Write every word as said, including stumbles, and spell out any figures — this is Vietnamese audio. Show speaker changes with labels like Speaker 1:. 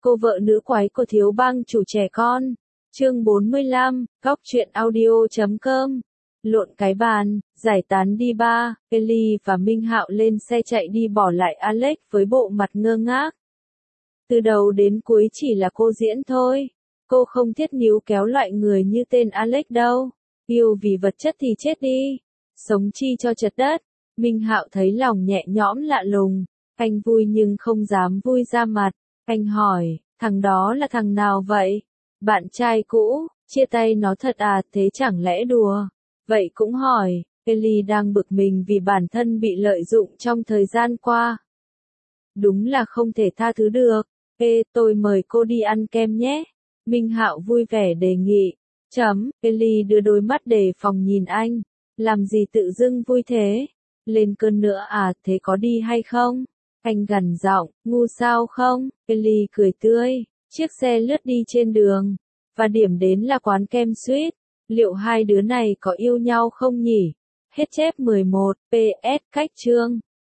Speaker 1: Cô vợ nữ quái của thiếu bang chủ trẻ con. Chương bốn mươi lăm, góc truyện audio chấm com. Lộn cái bàn, giải tán đi ba, Ellie và Minh Hạo lên xe chạy đi bỏ lại Alex với bộ mặt ngơ ngác. Từ đầu đến cuối chỉ là cô diễn thôi. Cô không thiết níu kéo loại người như tên Alex đâu. Yêu vì vật chất thì chết đi. Sống chi cho chật đất. Minh Hạo thấy lòng nhẹ nhõm lạ lùng. Anh vui nhưng không dám vui ra mặt. Anh hỏi, thằng đó là thằng nào vậy? Bạn trai cũ, chia tay nó thật à, thế chẳng lẽ đùa? Vậy cũng hỏi, Ellie đang bực mình vì bản thân bị lợi dụng trong thời gian qua. Đúng là không thể tha thứ được. Ê, tôi mời cô đi ăn kem nhé. Minh Hạo vui vẻ đề nghị. Chấm, Ellie đưa đôi mắt đề phòng nhìn anh. Làm gì tự dưng vui thế? Lên cơn nữa à, thế có đi hay không? Anh gằn giọng, ngu sao không? Ellie cười tươi. Chiếc xe lướt đi trên đường. Và điểm đến là quán kem Sweet. Liệu hai đứa này có yêu nhau không nhỉ? Hết chép mười một, pê ét cách chương.